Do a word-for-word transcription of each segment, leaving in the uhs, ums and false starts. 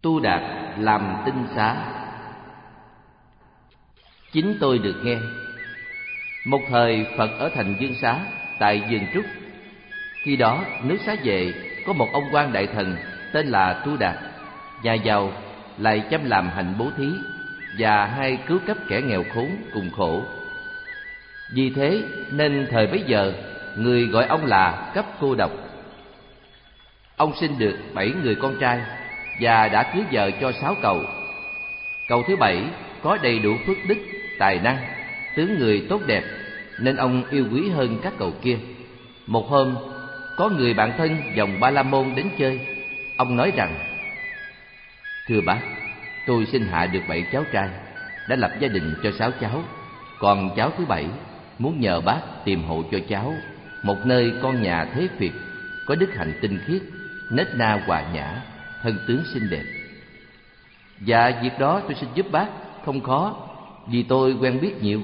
Tu Đạt làm tinh xá. Chính tôi được nghe. Một thời Phật ở thành Dương Xá, tại vườn trúc. Khi đó nước Xá Vệ có một ông quan đại thần tên là Tu Đạt, nhà giàu, lại chăm làm hạnh bố thí và hay cứu cấp kẻ nghèo khốn cùng khổ. Vì thế nên thời bấy giờ người gọi ông là Cấp Cô Độc. Ông sinh được bảy người con trai và đã cưới vợ cho sáu cậu. Cậu thứ bảy có đầy đủ phước đức, tài năng, tướng người tốt đẹp, nên ông yêu quý hơn các cậu kia. Một hôm, có người bạn thân dòng Ba La Môn đến chơi. Ông nói rằng: thưa bác, tôi sinh hạ được bảy cháu trai, đã lập gia đình cho sáu cháu. Còn cháu thứ bảy muốn nhờ bác tìm hộ cho cháu một nơi con nhà thế Việt, có đức hạnh tinh khiết, nết na hòa nhã, thân tướng xinh đẹp. Dạ, việc đó tôi xin giúp bác, không khó, vì tôi quen biết nhiều.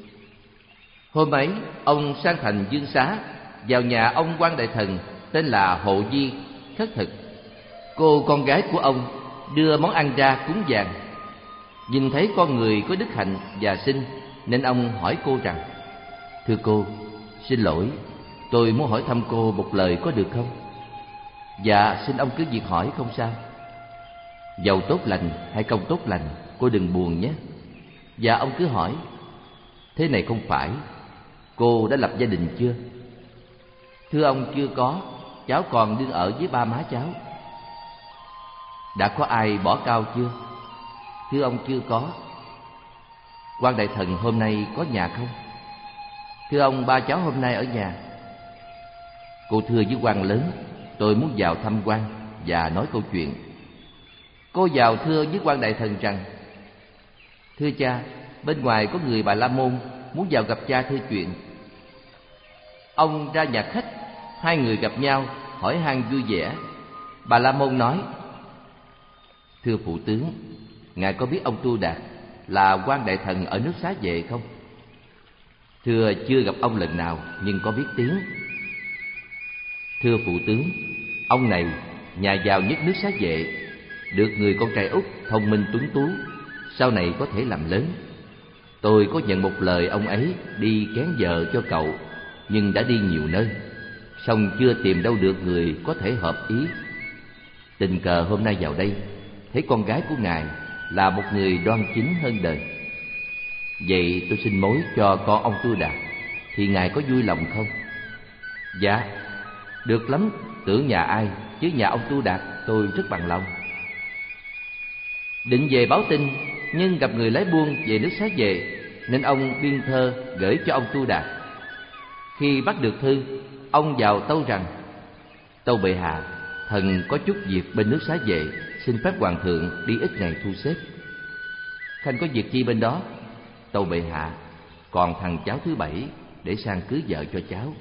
Hôm ấy, ông sang thành Dương Xá, vào nhà ông quan đại thần tên là Hộ Di khất thực. Cô con gái của ông đưa món ăn ra cúng dường. Nhìn thấy con người có đức hạnh và xinh, nên ông hỏi cô rằng: thưa cô, xin lỗi, tôi muốn hỏi thăm cô một lời có được không? Dạ, xin ông cứ việc hỏi, không sao. Giàu tốt lành hay công tốt lành, cô đừng buồn nhé. Dạ, ông cứ hỏi. Thế này không phải, cô đã lập gia đình chưa? Thưa ông, chưa có, cháu còn đương ở với ba má cháu. Đã có ai bỏ cao chưa? Thưa ông, chưa có. Quan đại thần hôm nay có nhà không? Thưa ông, ba cháu hôm nay ở nhà. Cô thưa với quan lớn, tôi muốn vào thăm quan và nói câu chuyện. Cô vào thưa với quan đại thần rằng: thưa cha, bên ngoài có người Bà La Môn muốn vào gặp cha thưa chuyện. Ông ra nhà khách, hai người gặp nhau, hỏi han vui vẻ. Bà La Môn nói: thưa phụ tướng, ngài có biết ông Tu Đạt là quan đại thần ở nước Xá Vệ không? Thưa, chưa gặp ông lần nào, nhưng có biết tiếng. Thưa phụ tướng, ông này nhà giàu nhất nước Xá Vệ, được người con trai út thông minh tuấn tú, sau này có thể làm lớn. Tôi có nhận một lời ông ấy đi kén vợ cho cậu, nhưng đã đi nhiều nơi, song chưa tìm đâu được người có thể hợp ý. Tình cờ hôm nay vào đây, thấy con gái của ngài là một người đoan chính hơn đời. Vậy tôi xin mối cho con ông Tu Đạt, thì ngài có vui lòng không? Dạ, được lắm, tưởng nhà ai, chứ nhà ông Tu Đạt tôi rất bằng lòng. Định về báo tin, nhưng gặp người lái buôn về nước Xá Vệ, nên ông biên thơ gửi cho ông Tu Đạt. Khi bắt được thư, ông vào tâu rằng: tâu bệ hạ, thần có chút việc bên nước Xá Vệ, xin phép hoàng thượng đi ít ngày thu xếp. Khanh có việc chi bên đó? Tâu bệ hạ, còn thằng cháu thứ bảy để sang cưới vợ cho cháu.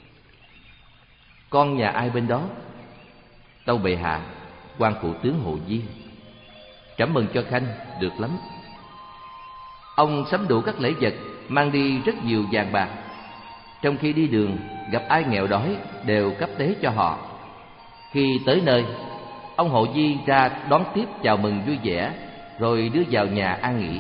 Con nhà ai bên đó? Tâu bệ hạ, quan phụ tướng Hộ Di. Trẫm mừng cho Khanh, được lắm. Ông sắm đủ các lễ vật, mang đi rất nhiều vàng bạc. Trong khi đi đường, gặp ai nghèo đói đều cấp tế cho họ. Khi tới nơi, ông Hộ Di ra đón tiếp chào mừng vui vẻ, rồi đưa vào nhà an nghỉ.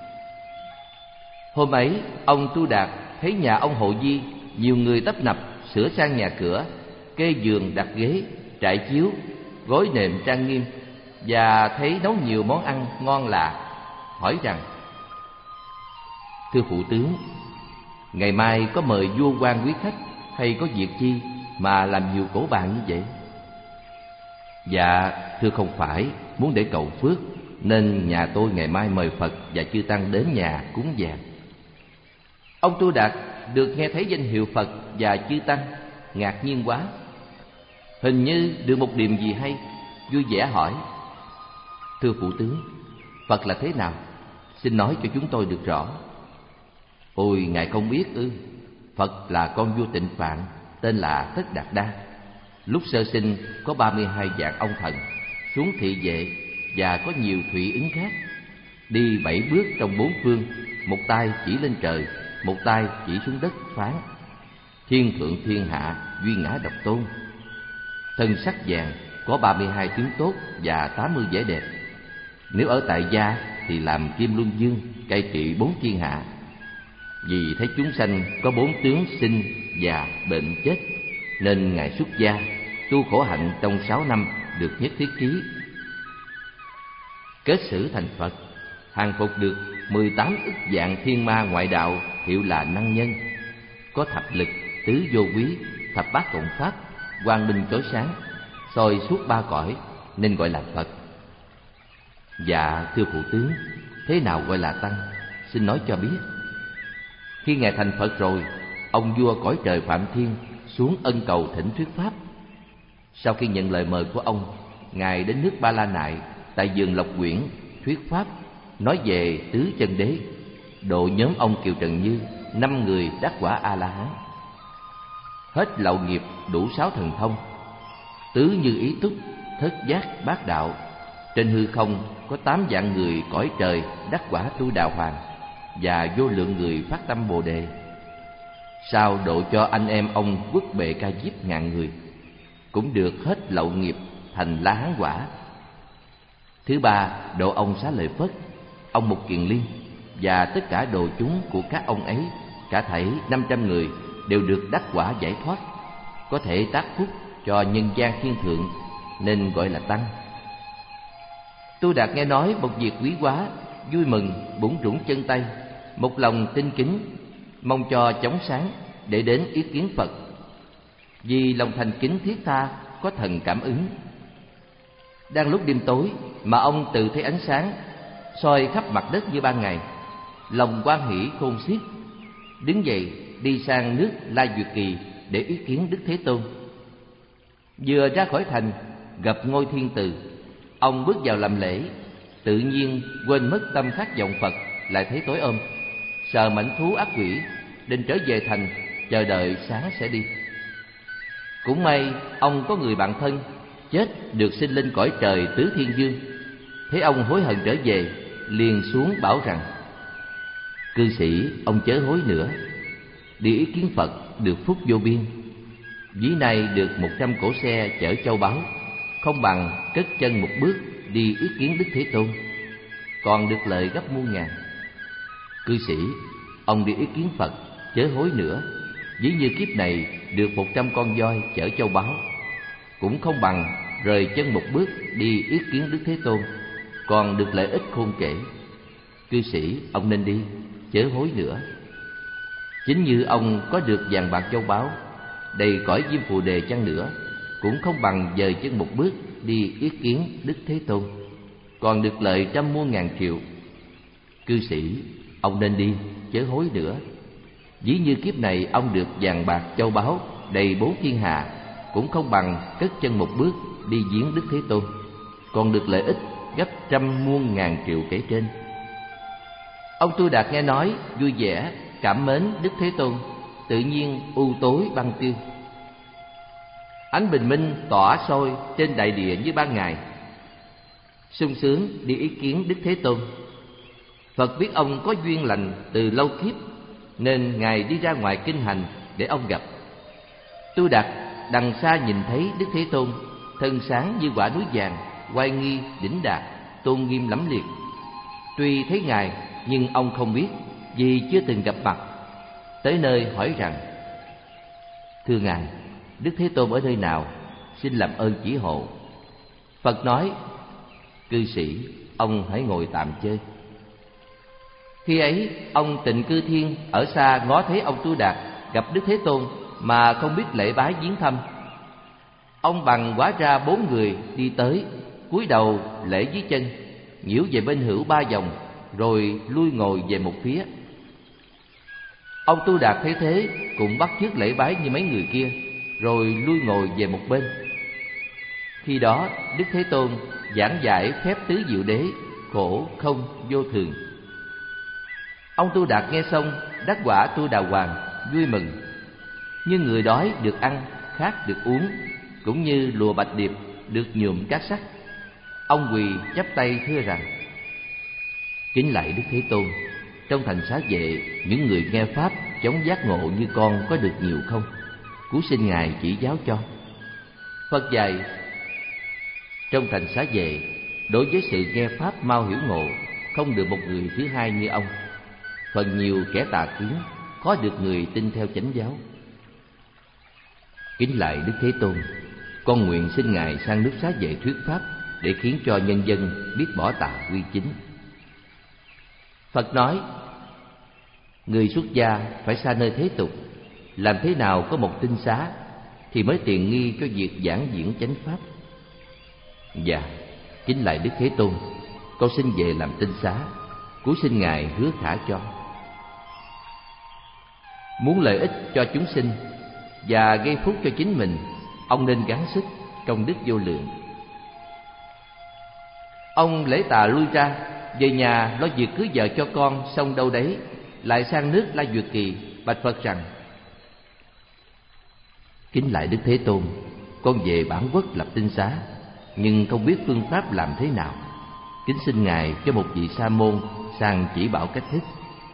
Hôm ấy, ông Tu Đạt thấy nhà ông Hộ Di nhiều người tấp nập sửa sang nhà cửa, kê giường đặt ghế, trải chiếu, gối nệm trang nghiêm, và thấy nấu nhiều món ăn ngon lạ, hỏi rằng: thưa phụ tướng, ngày mai có mời vua quan quý khách, hay có việc chi mà làm nhiều cỗ bàn như vậy? Dạ, thưa không phải, muốn để cầu phước, nên nhà tôi ngày mai mời Phật và chư tăng đến nhà cúng dường. Ông Tu Đạt được nghe thấy danh hiệu Phật và chư tăng, ngạc nhiên quá. Hình như được một điểm gì hay, vui vẻ hỏi: thưa phụ tướng, Phật là thế nào? Xin nói cho chúng tôi được rõ. Ôi, ngài không biết ư? Phật là con vua Tịnh Phạn, tên là Tất Đạt Đa. Lúc sơ sinh có ba mươi hai vạn ông thần xuống thị vệ, và có nhiều thủy ứng khác. Đi bảy bước trong bốn phương, một tay chỉ lên trời, một tay chỉ xuống đất, phán: thiên thượng thiên hạ, duy ngã độc tôn. Thân sắc vàng, có ba mươi hai tướng tốt và tám mươi vẻ đẹp, Nếu ở tại gia thì làm Kim Luân Dương, cai trị bốn thiên hạ. Vì thấy chúng sanh có bốn tướng sinh, già, bệnh, chết, nên Ngài xuất gia, tu khổ hạnh trong sáu năm được nhất thiết trí. Kết sử thành Phật, hàng phục được mười tám ức vạn thiên ma ngoại đạo, hiệu là năng nhân. Có thập lực, tứ vô quý, thập bát cộng pháp, quang minh chói sáng, soi suốt ba cõi, nên gọi là Phật. Dạ thưa phụ tướng, thế nào gọi là tăng? Xin nói cho biết. Khi Ngài thành Phật rồi, ông vua cõi trời Phạm Thiên xuống ân cầu thỉnh thuyết pháp. Sau khi nhận lời mời của ông, Ngài đến nước Ba La Nại, tại vườn Lộc Quyển thuyết pháp, nói về tứ chân đế, độ nhóm ông Kiều Trần Như năm người đắc quả A La Hán. Hết lậu nghiệp đủ sáu thần thông, tứ như ý túc, thất giác bát đạo. Trên hư không có tám vạn người cõi trời đắc quả tu đạo hoàng, và vô lượng người phát tâm Bồ đề. Sau độ cho anh em ông Quốc Bệ Ca Diếp ngàn người, cũng được hết lậu nghiệp thành La Hán quả. Thứ ba, độ ông Xá Lợi Phất, ông Mục Kiền Liên và tất cả đồ chúng của các ông ấy, cả thảy năm trăm người đều được đắc quả giải thoát, có thể tác phúc cho nhân gian thiên thượng, nên gọi là tăng. Tu Đạt nghe nói một việc quý quá, vui mừng, bủn rủn chân tay, một lòng tinh kính, mong cho chóng sáng để đến ý kiến Phật. Vì lòng thành kính thiết tha, có thần cảm ứng. Đang lúc đêm tối mà ông tự thấy ánh sáng soi khắp mặt đất như ban ngày, lòng hoan hỷ khôn xiết, đứng dậy đi sang nước La Duyệt Kỳ để ý kiến Đức Thế Tôn. Vừa ra khỏi thành, gặp ngôi thiên từ, ông bước vào làm lễ, tự nhiên quên mất tâm khát vọng Phật, lại thấy tối ôm, sợ mãnh thú ác quỷ, định trở về thành chờ đợi sáng sẽ đi. Cũng may ông có người bạn thân chết được sinh lên cõi trời Tứ Thiên Dương. Thấy ông hối hận trở về, liền xuống bảo rằng: cư sĩ, ông chớ hối nữa, đi ý kiến Phật được phúc vô biên. Dĩ này được một trăm cỗ xe chở châu báu, không bằng cất chân một bước đi ý kiến Đức Thế Tôn, còn được lợi gấp muôn ngàn. Cư sĩ, ông đi ý kiến Phật chớ hối nữa, dĩ như kiếp này được một trăm con voi chở châu báu, cũng không bằng rời chân một bước đi ý kiến Đức Thế Tôn, còn được lợi ích khôn kể. Cư sĩ, ông nên đi, chớ hối nữa. Chính như ông có được vàng bạc châu báu, đầy cõi diêm phù đề chăng nữa, cũng không bằng dời chân một bước đi ý kiến Đức Thế Tôn, còn được lợi trăm muôn ngàn triệu. Cư sĩ, ông nên đi, chớ hối nữa. Dĩ như kiếp này ông được vàng bạc châu báu đầy bốn thiên hạ, cũng không bằng cất chân một bước đi viếng Đức Thế Tôn, còn được lợi ích gấp trăm muôn ngàn triệu kể trên. Ông Tu Đạt nghe nói vui vẻ, cảm mến Đức Thế Tôn, tự nhiên u tối băng tiêu. Ánh bình minh tỏa soi trên đại địa như ban ngày, sung sướng đi ý kiến Đức Thế Tôn. Phật biết ông có duyên lành từ lâu kiếp, nên Ngài đi ra ngoài kinh hành để ông gặp. Tu Đạt đằng xa nhìn thấy Đức Thế Tôn, thân sáng như quả núi vàng, oai nghi đỉnh đạt, tôn nghiêm lẫm liệt. Tuy thấy Ngài nhưng ông không biết, vì chưa từng gặp mặt. Tới nơi hỏi rằng: thưa Ngài, Đức Thế Tôn ở nơi nào? Xin làm ơn chỉ hộ. Phật nói: cư sĩ, ông hãy ngồi tạm chơi. Khi ấy ông Tịnh Cư Thiên ở xa ngó thấy ông Tu Đạt gặp Đức Thế Tôn mà không biết lễ bái viếng thăm. Ông bằng hóa ra bốn người đi tới, cúi đầu lễ dưới chân, nhiễu về bên hữu ba vòng, rồi lui ngồi về một phía. Ông Tu Đạt thấy thế cũng bắt chước lễ bái như mấy người kia, rồi lui ngồi về một bên. Khi đó Đức Thế Tôn giảng giải phép tứ diệu đế, khổ không vô thường. Ông Tu Đạt nghe xong đắc quả Tu Đà Hoàng, vui mừng. Như người đói được ăn, khát được uống, cũng như lùa bạch điệp được nhuộm cát sắt. Ông quỳ chắp tay thưa rằng: kính lạy Đức Thế Tôn, trong thành Xá Vệ, những người nghe pháp chóng giác ngộ như con có được nhiều không? Cúi xin Ngài chỉ giáo cho. Phật dạy: trong thành Xá Vệ, đối với sự nghe pháp mau hiểu ngộ, không được một người thứ hai như ông. Phần nhiều kẻ tà kiến khó được người tin theo chánh giáo. Kính lạy Đức Thế Tôn, con nguyện xin Ngài sang nước Xá Vệ thuyết pháp để khiến cho nhân dân biết bỏ tà quy chính. Phật nói, người xuất gia phải xa nơi thế tục, làm thế nào có một tinh xá thì mới tiện nghi cho việc giảng diễn chánh pháp. Dạ, kính lạy Đức Thế Tôn, con xin về làm tinh xá, cúi xin Ngài hứa thả cho. Muốn lợi ích cho chúng sinh và gây phúc cho chính mình, ông nên gắng sức, công đức vô lượng. Ông lễ tà lui ra, về nhà lo việc cưới vợ cho con, xong đâu đấy lại sang nước La Duyệt Kỳ bạch Phật rằng: kính lạy Đức Thế Tôn, con về bản quốc lập tinh xá, nhưng không biết phương pháp làm thế nào. Kính xin Ngài cho một vị sa môn sang chỉ bảo cách thức.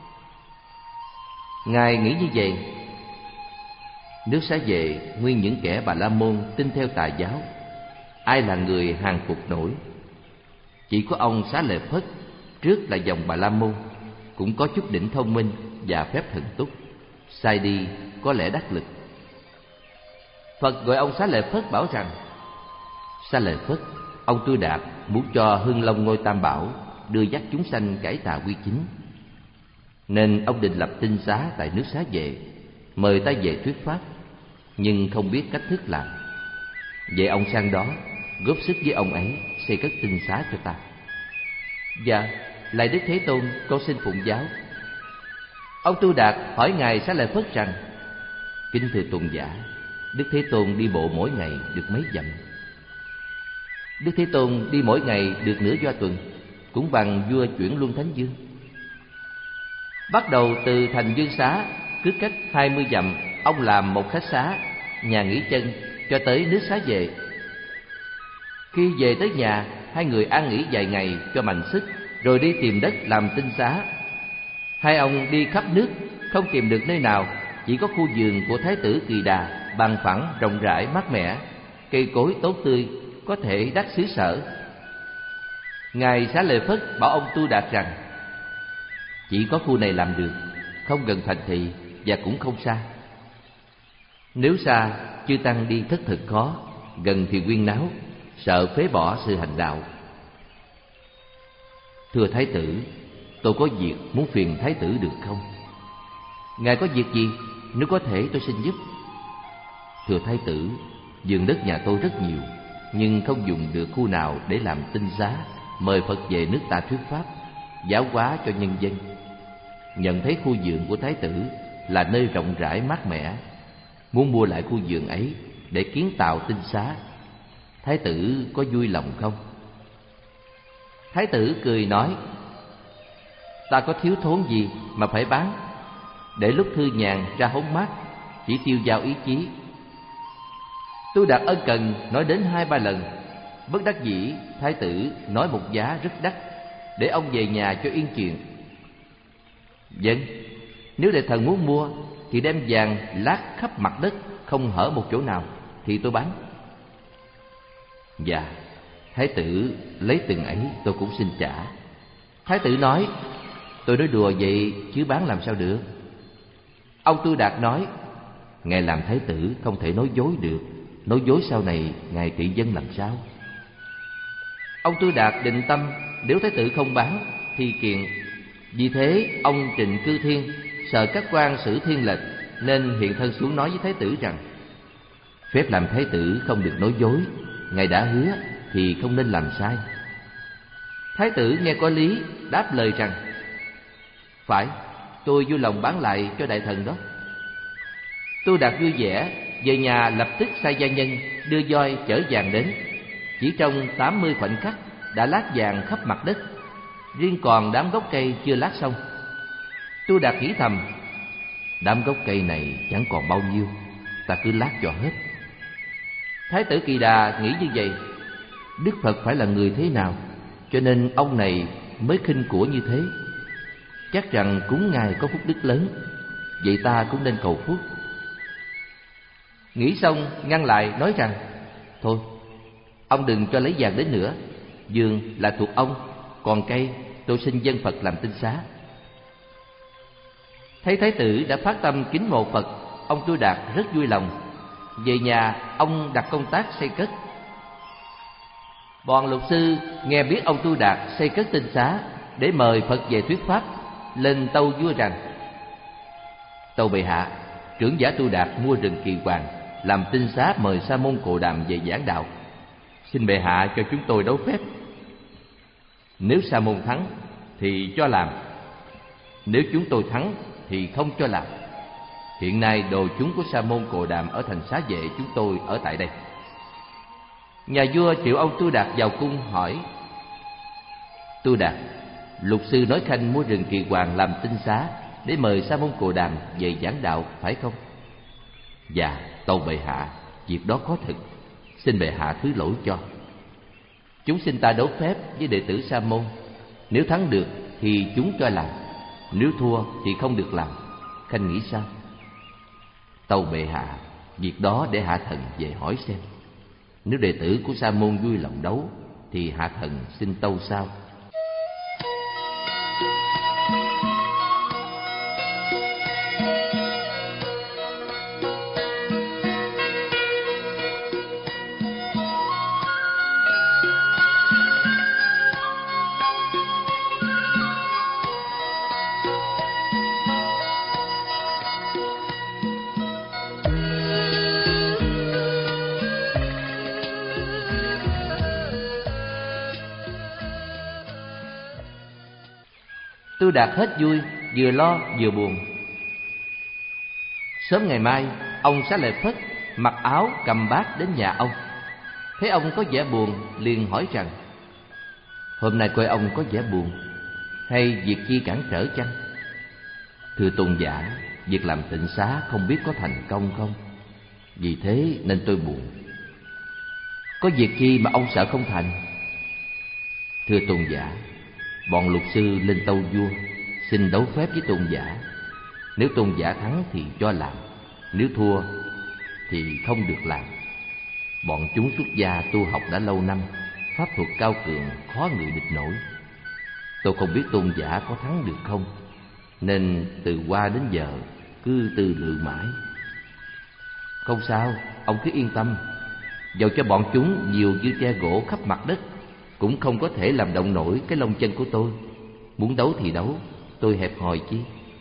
Ngài nghĩ như vậy: nước Xá Vệ nguyên những kẻ Bà La Môn tin theo tà giáo, ai là người hàng phục nổi? Chỉ có ông Xá Lợi Phất, trước là dòng Bà La Môn, cũng có chút đỉnh thông minh và phép thần túc, sai đi có lẽ đắc lực. Phật gọi ông Xá Lợi Phất bảo rằng: Xá Lợi Phất, ông Tu Đạt muốn cho Hưng Long ngôi Tam Bảo đưa dắt chúng sanh cải tà quy chính, nên ông định lập tinh xá tại nước Xá Vệ, mời ta về thuyết pháp, nhưng không biết cách thức làm. Vậy ông sang đó góp sức với ông ấy xây cất tinh xá cho ta. Dạ, lạy Đức Thế Tôn, con xin phụng giáo. Ông Tu Đạt hỏi Ngài Xá Lợi Phất rằng: kính thưa tôn giả, Đức Thế Tôn đi bộ mỗi ngày được mấy dặm? Đức Thế Tôn đi mỗi ngày được nửa do tuần, cũng bằng vua chuyển luân thánh dương. Bắt đầu từ thành Dương Xá, cứ cách hai mươi dặm, ông làm một khách xá, nhà nghỉ chân, cho tới nước Xá Vệ. Khi về tới nhà, hai người an nghỉ vài ngày cho mạnh sức, rồi đi tìm đất làm tinh xá. Hai ông đi khắp nước, không tìm được nơi nào, chỉ có khu vườn của Thái tử Kỳ Đà, bằng phẳng, rộng rãi, mát mẻ, cây cối tốt tươi, có thể đắc xứ sở. Ngài Xá Lợi Phất bảo ông Tu Đạt rằng: chỉ có khu này làm được, không gần thành thị và cũng không xa. Nếu xa, chư tăng đi thất thực khó, gần thì huyên náo, sợ phế bỏ sự hành đạo. Thưa Thái tử, tôi có việc muốn phiền Thái tử được không? Ngài có việc gì? Nếu có thể tôi xin giúp. Thưa Thái tử, vườn đất nhà tôi rất nhiều, nhưng không dùng được khu nào để làm tinh xá, mời Phật về nước ta thuyết pháp, giáo hóa cho nhân dân. Nhận thấy khu vườn của Thái tử là nơi rộng rãi mát mẻ, muốn mua lại khu vườn ấy để kiến tạo tinh xá. Thái tử có vui lòng không? Thái tử cười nói: ta có thiếu thốn gì mà phải bán, để lúc thư nhàn ra hóng mát, chỉ tiêu dao ý chí. Tu Đạt ân cần nói đến hai ba lần, bất đắc dĩ Thái tử nói một giá rất đắt, để ông về nhà cho yên chuyện. Vâng, nếu đại thần muốn mua thì đem vàng lát khắp mặt đất, không hở một chỗ nào, thì tôi bán. Dạ, Thái tử lấy từng ấy tôi cũng xin trả. Thái tử nói: tôi nói đùa vậy chứ bán làm sao được. Ông Tu Đạt nói: ngài làm Thái tử không thể nói dối được, nói dối sau này ngài trị dân làm sao? Ông Tu Đạt định tâm, nếu Thái tử không bán thì kiện. Vì thế ông Trịnh Cư Thiên sợ các quan xử thiên lệch, nên hiện thân xuống nói với Thái tử rằng: phép làm Thái tử không được nói dối, ngài đã hứa thì không nên làm sai. Thái tử nghe có lý, đáp lời rằng: phải, tôi vui lòng bán lại cho đại thần đó. Tu Đạt vui vẻ, về nhà lập tức sai gia nhân đưa voi chở vàng đến. Chỉ trong tám mươi khoảnh khắc đã lát vàng khắp mặt đất, riêng còn đám gốc cây chưa lát xong. Tu Đạt nghĩ thầm: đám gốc cây này chẳng còn bao nhiêu, ta cứ lát cho hết. Thái tử Kỳ Đà nghĩ như vậy: Đức Phật phải là người thế nào, cho nên ông này mới khinh của như thế. Chắc rằng cúng ngài có phúc đức lớn, vậy ta cũng nên cầu phúc. Nghĩ xong ngăn lại nói rằng: thôi, ông đừng cho lấy vàng đến nữa, vườn là thuộc ông, còn cây tôi xin dân Phật làm tinh xá. Thấy thái tử đã phát tâm kính mộ Phật, ông Tu Đạt rất vui lòng. Về nhà, ông đặt công tác xây cất. Bọn luật sư nghe biết ông Tu Đạt xây cất tinh xá để mời Phật về thuyết pháp, lên tâu vua rằng: tâu bệ hạ, trưởng giả Tu Đạt mua rừng Kỳ Hoàng làm tinh xá mời Sa môn Cồ Đàm về giảng đạo. Xin bệ hạ cho chúng tôi đấu phép. Nếu Sa môn thắng thì cho làm, nếu chúng tôi thắng thì không cho làm. Hiện nay đồ chúng của Sa môn Cồ Đàm ở thành Xá Vệ chúng tôi ở tại đây. Nhà vua triệu ông Tu Đạt vào cung hỏi: Tu Đạt, luật sư nói khanh mua rừng Kỳ Hoàng làm tinh xá để mời Sa môn Cồ Đàm về giảng đạo, phải không? Dạ, tâu bệ hạ, việc đó có thực, xin bệ hạ thứ lỗi cho. Chúng xin ta đấu phép với đệ tử Sa môn, nếu thắng được thì chúng cho làm, nếu thua thì không được làm. Khanh nghĩ sao? Tâu bệ hạ, việc đó để hạ thần về hỏi xem. Nếu đệ tử của Sa môn vui lòng đấu thì hạ thần xin tâu sao? Tu Đạt hết vui, vừa lo vừa buồn. Sớm ngày mai, ông Xá Lợi Phất mặc áo cầm bát đến nhà ông. Thấy ông có vẻ buồn, liền hỏi rằng: hôm nay coi ông có vẻ buồn, hay việc chi cản trở chăng? Thưa tôn giả, việc làm tịnh xá không biết có thành công không, vì thế nên tôi buồn. Có việc chi mà ông sợ không thành? Thưa tôn giả, bọn luật sư lên tâu vua xin đấu phép với tôn giả. Nếu tôn giả thắng thì cho làm, nếu thua thì không được làm. Bọn chúng xuất gia tu học đã lâu năm, pháp thuật cao cường, khó người địch nổi. Tôi không biết tôn giả có thắng được không, nên từ qua đến giờ cứ tư lự mãi. Không sao, ông cứ yên tâm. Dầu cho bọn chúng nhiều như tre gỗ khắp mặt đất, cũng không có thể làm động nổi cái lông chân của tôi. Muốn đấu thì đấu, tôi hẹp hòi chi.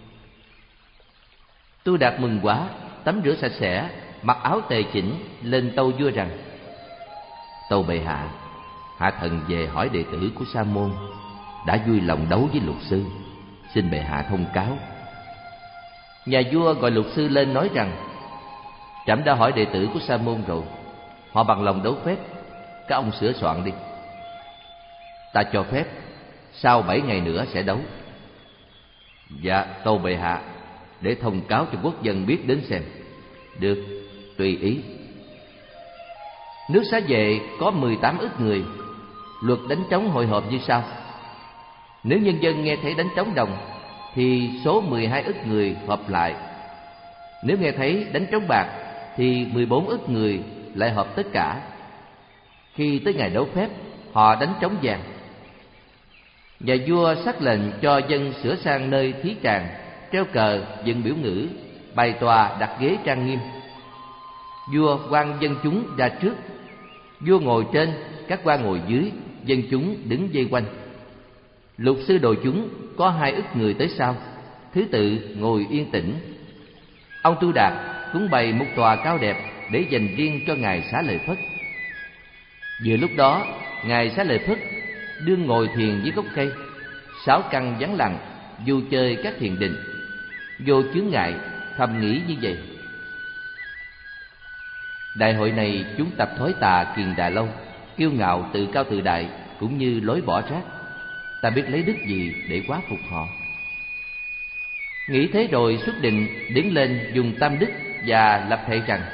Tu Đạt mừng quá, tắm rửa sạch sẽ, mặc áo tề chỉnh, lên tâu vua rằng: tâu bệ hạ, hạ thần về hỏi đệ tử của Sa môn đã vui lòng đấu với luật sư, xin bệ hạ thông cáo. Nhà vua gọi luật sư lên nói rằng: trẫm đã hỏi đệ tử của Sa môn rồi, họ bằng lòng đấu phép, các ông sửa soạn đi. Ta cho phép sau bảy ngày nữa sẽ đấu. Dạ, tâu bệ hạ, để thông cáo cho quốc dân biết đến xem. Được, tùy ý. Nước Xá Vệ có mười tám ức người. Luật đánh trống hội họp như sau: nếu nhân dân nghe thấy đánh trống đồng thì số mười hai ức người họp lại. Nếu nghe thấy đánh trống bạc thì mười bốn ức người lại họp tất cả. Khi tới ngày đấu phép, họ đánh trống vàng. Nhà vua sắc lệnh cho dân sửa sang nơi thí tràng, treo cờ, dựng biểu ngữ, bày tòa, đặt ghế trang nghiêm. Vua quan dân chúng ra trước, vua ngồi trên, các quan ngồi dưới, dân chúng đứng vây quanh. Luật sư đội chúng có hai ức người tới sau, thứ tự ngồi yên tĩnh. Ông Tu Đạt cũng bày một tòa cao đẹp để dành riêng cho ngài Xá Lợi Phất. Vừa lúc đó, ngài Xá Lợi Phất đương ngồi thiền dưới gốc cây, sáu căn vắng lặng, du chơi các thiền định, vô chướng ngại, thầm nghĩ như vậy: đại hội này chúng tập thói tà kiền đà lâu, kiêu ngạo tự cao tự đại, cũng như lối bỏ rác. Ta biết lấy đức gì để quá phục họ? Nghĩ thế rồi xuất định đứng lên dùng tam đức và lập thệ rằng: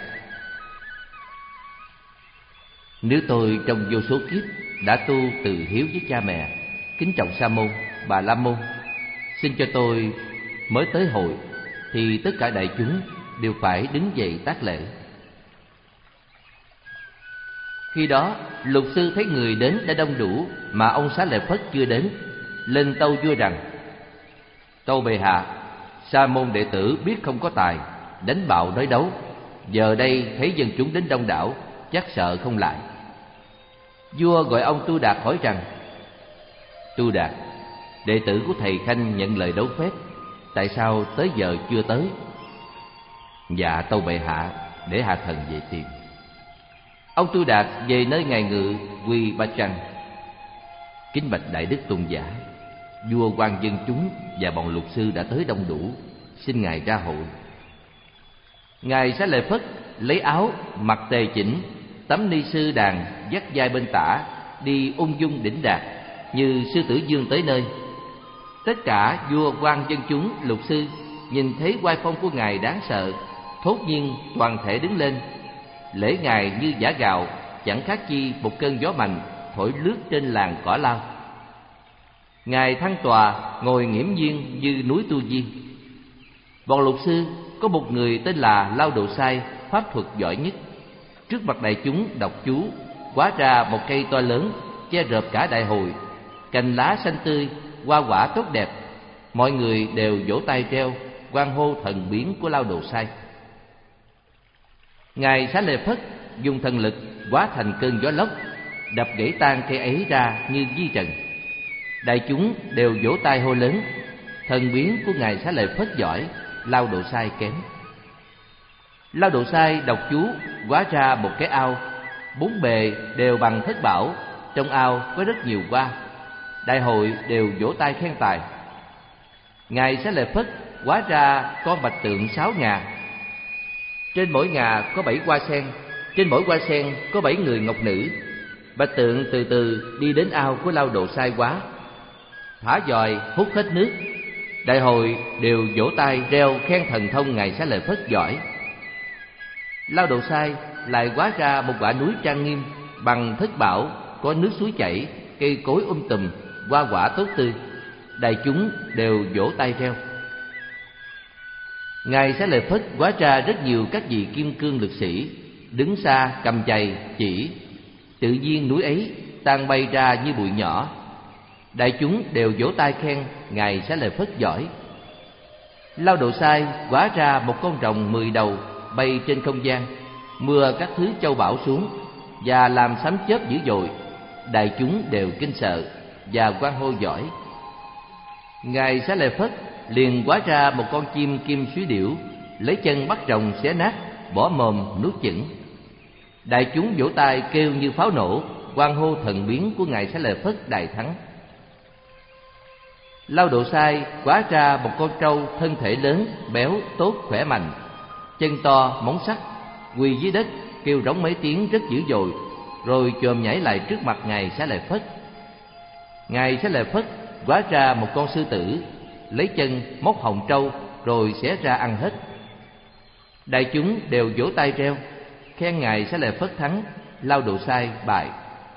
nếu tôi trong vô số kiếp đã tu từ hiếu với cha mẹ, kính trọng Sa môn, Bà La môn, xin cho tôi mới tới hội thì tất cả đại chúng đều phải đứng dậy tác lễ. Khi đó lục sư thấy người đến đã đông đủ mà ông Xá Lợi Phất chưa đến, lên tâu vua rằng: Tâu bệ hạ, sa môn đệ tử biết không có tài, đánh bạo nói đấu, giờ đây thấy dân chúng đến đông đảo, chắc sợ không lại. Vua gọi ông Tu Đạt hỏi rằng: Tu Đạt, đệ tử của thầy Khanh nhận lời đấu phép, tại sao tới giờ chưa tới? Dạ tâu bệ hạ, để hạ thần về tìm. Ông Tu Đạt về nơi ngài ngự, quỳ bạch rằng: Kính bạch đại đức tôn giả, vua quan dân chúng và bọn luật sư đã tới đông đủ, xin ngài ra hội. Ngài Xá Lợi Phất lấy áo mặc tề chỉnh, tấm ni sư đàn dắt vai bên tả, đi ung dung đỉnh đạt như sư tử vương tới nơi. Tất cả vua quan dân chúng lục sư nhìn thấy oai phong của ngài đáng sợ, thốt nhiên toàn thể đứng lên, lễ ngài như giã gạo, chẳng khác chi một cơn gió mạnh thổi lướt trên làng cỏ lao. Ngài thăng tòa ngồi nghiễm nhiên như núi Tu Di. Bọn luật sư có một người tên là Lao Độ Sai, pháp thuật giỏi nhất. Trước mặt đại chúng đọc chú, hóa ra một cây to lớn che rợp cả đại hội, cành lá xanh tươi, hoa quả tốt đẹp. Mọi người đều vỗ tay reo, hoan hô thần biến của Lao Độ Sai. Ngài Xá Lợi Phất dùng thần lực hóa thành cơn gió lốc, đập gãy tan cây ấy ra như di trần. Đại chúng đều vỗ tay hô lớn: thần biến của ngài Xá Lợi Phất giỏi, Lao Độ Sai kém. Lao Độ Sai đọc chú hóa ra một cái ao, bốn bề đều bằng thất bảo, trong ao có rất nhiều hoa. Đại hội đều vỗ tay khen tài. Ngài Xá Lợi Phất hóa ra con bạch tượng sáu ngà, trên mỗi ngà có bảy hoa sen, trên mỗi hoa sen có bảy người ngọc nữ. Bạch tượng từ từ đi đến ao của Lao Độ Sai hóa, thả dòi hút hết nước. Đại hội đều vỗ tay reo khen thần thông ngài Xá Lợi Phất giỏi. Lao Độ Sai lại hóa ra một quả núi trang nghiêm bằng thất bảo, có nước suối chảy, cây cối um tùm, hoa quả tốt tươi. Đại chúng đều vỗ tay reo. Ngài Xá Lợi Phất hóa ra rất nhiều các vị kim cương lực sĩ, đứng xa cầm chày chỉ. Tự nhiên núi ấy tan bay ra như bụi nhỏ. Đại chúng đều vỗ tay khen ngài Xá Lợi Phất giỏi. Lao Độ Sai hóa ra một con rồng mười đầu bay trên không gian, mưa các thứ châu báu xuống và làm sấm chớp dữ dội. Đại chúng đều kinh sợ và hoan hô giỏi. Ngài Xá Lợi Phất liền hóa ra một con chim kim suối điểu, lấy chân bắt rồng xé nát, bỏ mồm nuốt chửng. Đại chúng vỗ tay kêu như pháo nổ, hoan hô thần biến của ngài Xá Lợi Phất đại thắng. Lao Độ Sai hóa ra một con trâu thân thể lớn, béo, tốt, khỏe mạnh, chân to, móng sắc, quỳ dưới đất kêu rống mấy tiếng rất dữ dội, rồi chồm nhảy lại trước mặt ngài Xá Lợi Phất. Ngài Xá Lợi Phất hóa ra một con sư tử, lấy chân móc hồng trâu rồi xé ra ăn hết. Đại chúng đều vỗ tay reo khen ngài Xá Lợi Phất thắng, Lao Độ Sai bại.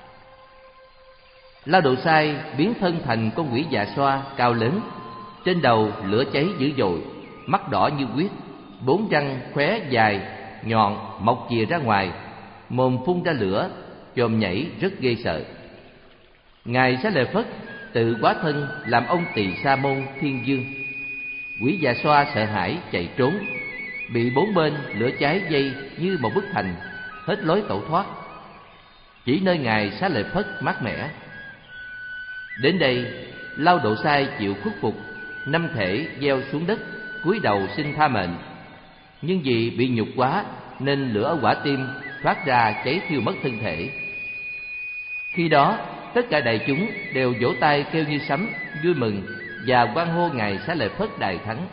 Lao Độ Sai biến thân thành con quỷ dạ xoa cao lớn, trên đầu lửa cháy dữ dội, mắt đỏ như huyết, bốn răng khóe dài nhọn mọc chìa ra ngoài, mồm phun ra lửa, chồm nhảy rất ghê sợ. Ngài Xá Lợi Phất tự hóa thân làm ông Tỳ Sa Môn Thiên Vương. Quỷ dạ xoa sợ hãi chạy trốn, bị bốn bên lửa cháy dây như một bức thành, hết lối tẩu thoát. Chỉ nơi ngài Xá Lợi Phất mát mẻ. Đến đây, Lao Độ Sai chịu khuất phục, năm thể gieo xuống đất, cúi đầu xin tha mệnh. Nhưng vì bị nhục quá nên lửa ở quả tim thoát ra cháy thiêu mất thân thể. Khi đó, tất cả đại chúng đều vỗ tay kêu như sấm, vui mừng và hoan hô ngài Xá Lợi Phất đại thắng.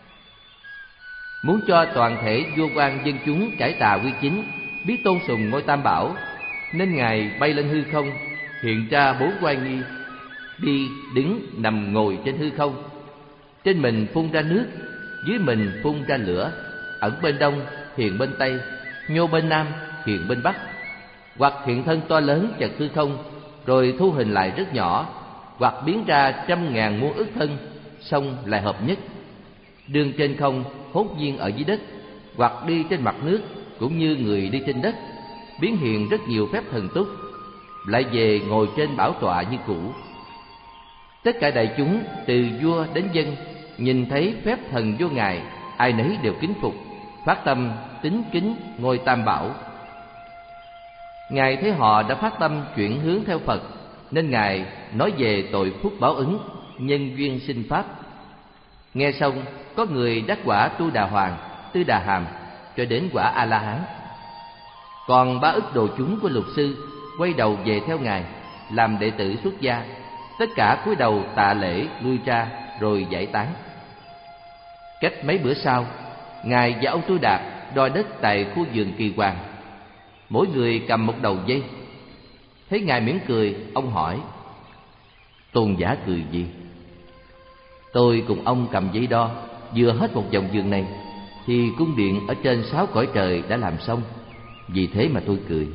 Muốn cho toàn thể vua quan dân chúng cải tà quy chính, biết tôn sùng ngôi Tam Bảo, nên ngài bay lên hư không, hiện ra bốn oai nghi, đi, đứng, nằm, ngồi trên hư không. Trên mình phun ra nước, dưới mình phun ra lửa, ẩn bên đông, hiện bên tây, nhô bên nam, hiện bên bắc. Hoặc hiện thân to lớn chật hư không, rồi thu hình lại rất nhỏ, hoặc biến ra trăm ngàn muôn ức thân, xong lại hợp nhất. Đương trên không, hốt nhiên ở dưới đất, hoặc đi trên mặt nước, cũng như người đi trên đất. biến hiện rất nhiều phép thần túc, lại về ngồi trên bảo tọa như cũ. Tất cả đại chúng từ vua đến dân nhìn thấy phép thần vô Ngài, ai nấy đều kính phục, phát tâm tín kính ngôi Tam Bảo. Ngài thấy họ đã phát tâm chuyển hướng theo Phật, nên Ngài nói về tội phúc báo ứng, nhân duyên sinh pháp. Nghe xong, có người đắc quả Tu Đà Hoàng, Tư Đà Hàm, cho đến quả A La Hán. Còn ba ức đồ chúng của Lục Sư quay đầu về theo Ngài, làm đệ tử xuất gia, tất cả cúi đầu tạ lễ lui ra rồi giải tán. Cách mấy bữa sau, Ngài và ông Tu Đạt đo đất tại khu vườn Kỳ Hoàng, mỗi người cầm một đầu dây. Thấy Ngài mỉm cười, ông hỏi: Tôn giả cười gì? Tôi cùng ông cầm dây đo, vừa hết một vòng vườn này thì cung điện ở trên sáu cõi trời đã làm xong, vì thế mà tôi cười.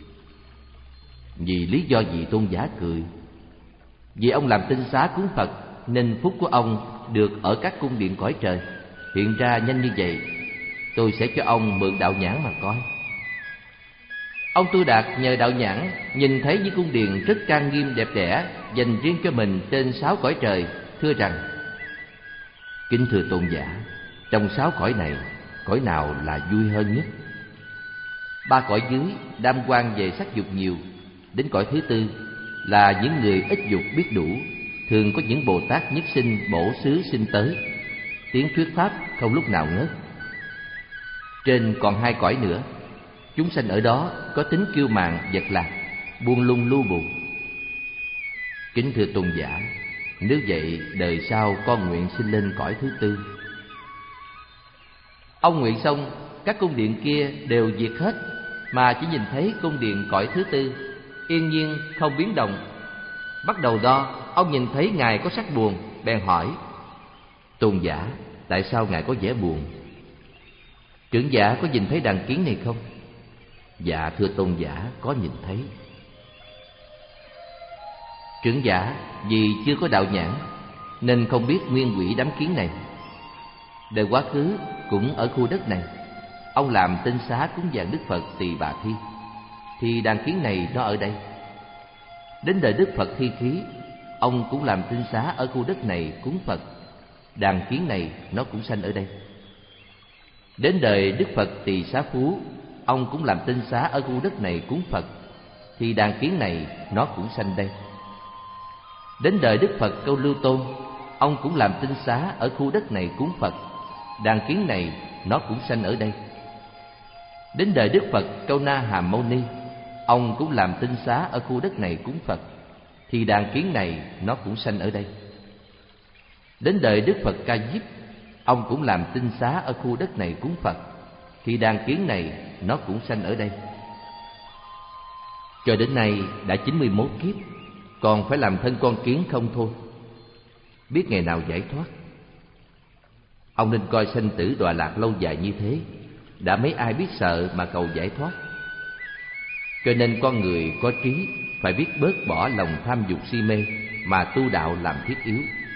Vì lý do gì tôn giả cười? Vì ông làm tinh xá cúng Phật, nên phúc của ông được ở các cung điện cõi trời hiện ra nhanh như vậy. Tôi sẽ cho ông mượn đạo nhãn mà coi. Ông Tu Đạt nhờ đạo nhãn nhìn thấy những cung điện rất trang nghiêm đẹp đẽ dành riêng cho mình trên sáu cõi trời, thưa rằng: Kính thưa tôn giả, trong sáu cõi này, cõi nào là vui hơn nhất? Ba cõi dưới đam quan về sắc dục nhiều, đến cõi thứ tư là những người ít dục biết đủ, thường có những Bồ Tát nhất sinh bổ xứ sinh tới, tiếng thuyết pháp không lúc nào ngớt. Trên còn hai cõi nữa, chúng sanh ở đó có tính kiêu mạn vật lạc, buông lung lu bù. Kính thưa tôn giả, nếu vậy đời sau con nguyện sinh lên cõi thứ tư. Ông nguyện xong, các cung điện kia đều diệt hết, mà chỉ nhìn thấy cung điện cõi thứ tư yên nhiên không biến động. Bắt đầu đo, ông nhìn thấy Ngài có sắc buồn, bèn hỏi: Tôn giả, tại sao Ngài có vẻ buồn? Trưởng giả có nhìn thấy đàn kiến này không? Dạ thưa tôn giả, có nhìn thấy. Trưởng giả vì chưa có đạo nhãn nên không biết nguyên quỷ đám kiến này. Đời quá khứ cũng ở khu đất này, ông làm tinh xá cúng dường Đức Phật Tỳ Bà Thi, thì đàn kiến này nó ở đây. Đến đời Đức Phật Thi Khí, ông cũng làm tinh xá ở khu đất này cúng Phật, đàn kiến này nó cũng sanh ở đây. Đến đời Đức Phật Tỳ Xá Phú, ông cũng làm tinh xá ở khu đất này cúng Phật, thì đàn kiến này nó cũng sanh đây. Đến đời Đức Phật Câu Lưu Tôn, ông cũng làm tinh xá ở khu đất này cúng Phật, đàn kiến này nó cũng sanh ở đây. Đến đời Đức Phật Câu Na Hàm Mâu Ni, ông cũng làm tinh xá ở khu đất này cúng Phật, thì đàn kiến này nó cũng sanh ở đây. Đến đời Đức Phật Ca Diếp, ông cũng làm tinh xá ở khu đất này cúng Phật, thì đàn kiến này nó cũng sanh ở đây. Cho đến nay đã chín mươi mốt kiếp, còn phải làm thân con kiến không thôi, biết ngày nào giải thoát. Ông nên coi sanh tử đọa lạc lâu dài như thế, đã mấy ai biết sợ mà cầu giải thoát. Cho nên con người có trí phải biết bớt bỏ lòng tham dục si mê mà tu đạo làm thiết yếu.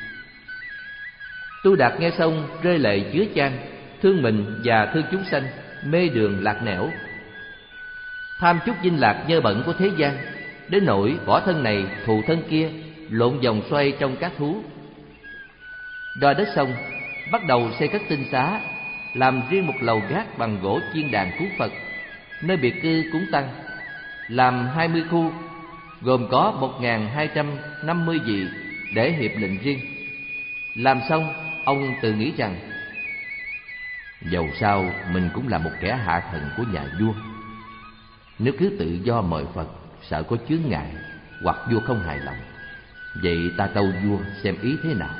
Tu Đạt nghe xong rơi lệ chứa chan, thương mình và thương chúng sanh, mê đường lạc nẻo, tham chút dinh lạc nhơ bẩn của thế gian, đến nỗi bỏ thân này thù thân kia, lộn vòng xoay trong các thú. Đo đất xong, bắt đầu xây các tinh xá, làm riêng một lầu gác bằng gỗ chiên đàn cúng Phật, nơi biệt cư cúng tăng, làm hai mươi khu, gồm có một nghìn hai trăm năm mươi vị để hiệp lệnh riêng. Làm xong, ông tự nghĩ rằng: dầu sao mình cũng là một kẻ hạ thần của nhà vua, nếu cứ tự do mời Phật, sợ có chướng ngại hoặc vua không hài lòng. Vậy ta tâu vua xem ý thế nào.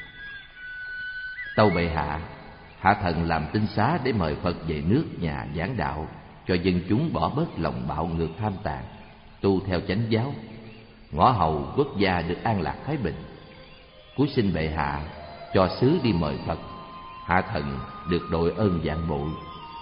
Tâu bệ hạ, hạ thần làm tinh xá để mời Phật về nước nhà giảng đạo, cho dân chúng bỏ bớt lòng bạo ngược tham tàn, tu theo chánh giáo, ngõ hầu quốc gia được an lạc thái bình. Cúi xin bệ hạ cho sứ đi mời Phật, hạ thần được đội ơn vạn bội.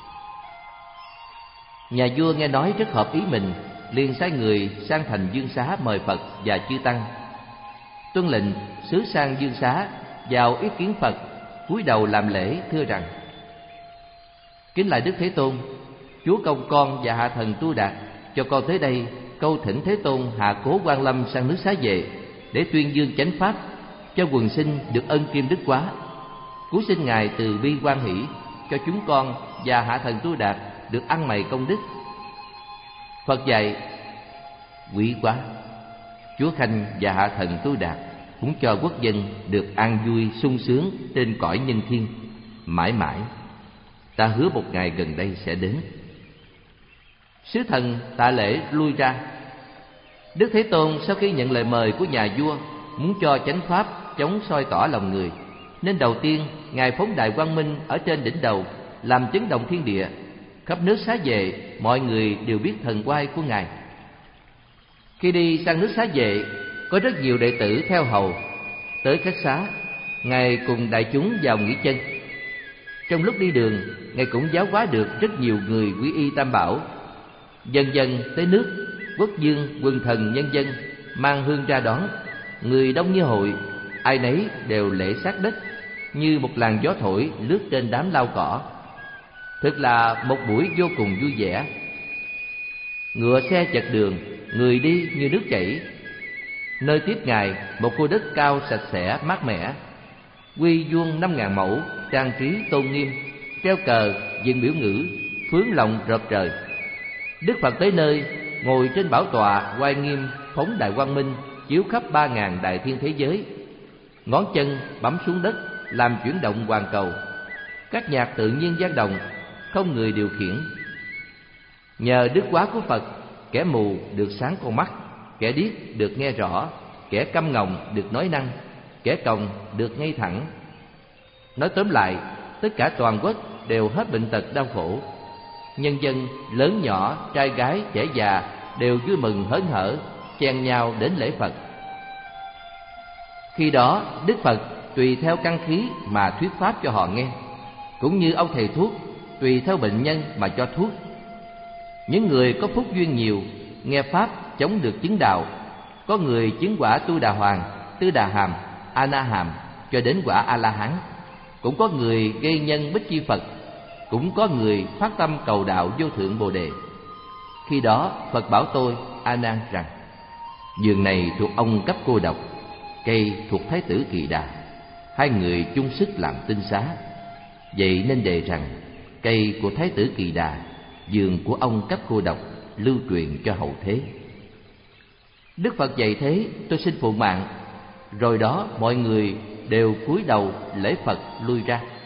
Nhà vua nghe nói rất hợp ý mình, liền sai người sang thành Dương Xá mời Phật và chư tăng. Tuân lệnh sứ sang Dương Xá vào ý kiến Phật, cúi đầu làm lễ thưa rằng: kính lại Đức Thế Tôn, chúa công con và hạ thần Tu Đạt cho con tới đây câu thỉnh Thế Tôn hạ cố Quan Lâm sang nước Xá Vệ để tuyên dương chánh pháp, cho quần sinh được ân kim đức quá. Cú xin Ngài từ bi hoan hỷ, cho chúng con và hạ thần Tu Đạt được ăn mày công đức. Phật dạy: quý quá, Chúa Khanh và hạ thần Tu Đạt muốn cho quốc dân được an vui sung sướng trên cõi nhân thiên mãi mãi. Ta hứa một ngày gần đây sẽ đến. Sứ thần tạ lễ lui ra. Đức Thế Tôn sau khi nhận lời mời của nhà vua muốn cho chánh pháp chống soi tỏ lòng người, nên đầu tiên Ngài phóng đài quang minh ở trên đỉnh đầu, làm chấn động thiên địa. Khắp nước Xá Vệ mọi người đều biết thần oai của Ngài. Khi đi sang nước Xá Vệ, có rất nhiều đệ tử theo hầu. Tới khách xá, Ngài cùng đại chúng vào nghỉ chân. Trong lúc đi đường, Ngài cũng giáo hóa được rất nhiều người quy y Tam Bảo. Dần dần tới nước, quốc vương, quần thần, nhân dân mang hương ra đón. Người đông như hội, ai nấy đều lễ sát đất, như một làn gió thổi lướt trên đám lau cỏ. Thực là một buổi vô cùng vui vẻ. Ngựa xe chật đường, người đi như nước chảy. Nơi tiếp Ngài, một khu đất cao sạch sẽ mát mẻ, quy vuông năm ngàn mẫu, trang trí tôn nghiêm, treo cờ, dựng biểu ngữ, phướng lòng rợp trời. Đức Phật tới nơi, ngồi trên bảo tọa oai nghiêm, phóng đại quang minh chiếu khắp ba ngàn đại thiên thế giới. Ngón chân bấm xuống đất, làm chuyển động hoàn cầu. Các nhạc tự nhiên gian động, không người điều khiển. Nhờ đức quá của Phật, kẻ mù được sáng con mắt, kẻ điếc được nghe rõ, kẻ câm ngọng được nói năng, kẻ còng được ngay thẳng. Nói tóm lại, tất cả toàn quốc đều hết bệnh tật đau khổ. Nhân dân lớn nhỏ, trai gái, trẻ già đều vui mừng hớn hở, chen nhau đến lễ Phật. Khi đó Đức Phật tùy theo căn khí mà thuyết pháp cho họ nghe, cũng như ông thầy thuốc tùy theo bệnh nhân mà cho thuốc. Những người có phúc duyên nhiều, nghe pháp chống được chứng đạo. Có người chứng quả Tu Đà Hoàng, Tư Đà Hàm, A Na Hàm cho đến quả A La Hán. Cũng có người gây nhân Bích Chi Phật, cũng có người phát tâm cầu đạo vô thượng Bồ Đề. Khi đó Phật bảo tôi A Nan rằng: vườn này thuộc ông Cấp Cô Độc, cây thuộc Thái tử Kỳ Đà, hai người chung sức làm tinh xá. Vậy nên đề rằng cây của Thái tử Kỳ Đà, vườn của ông Cấp Cô Độc lưu truyền cho hậu thế. Đức Phật dạy thế, tôi xin phụ mạng. Rồi đó mọi người đều cúi đầu lễ Phật lui ra.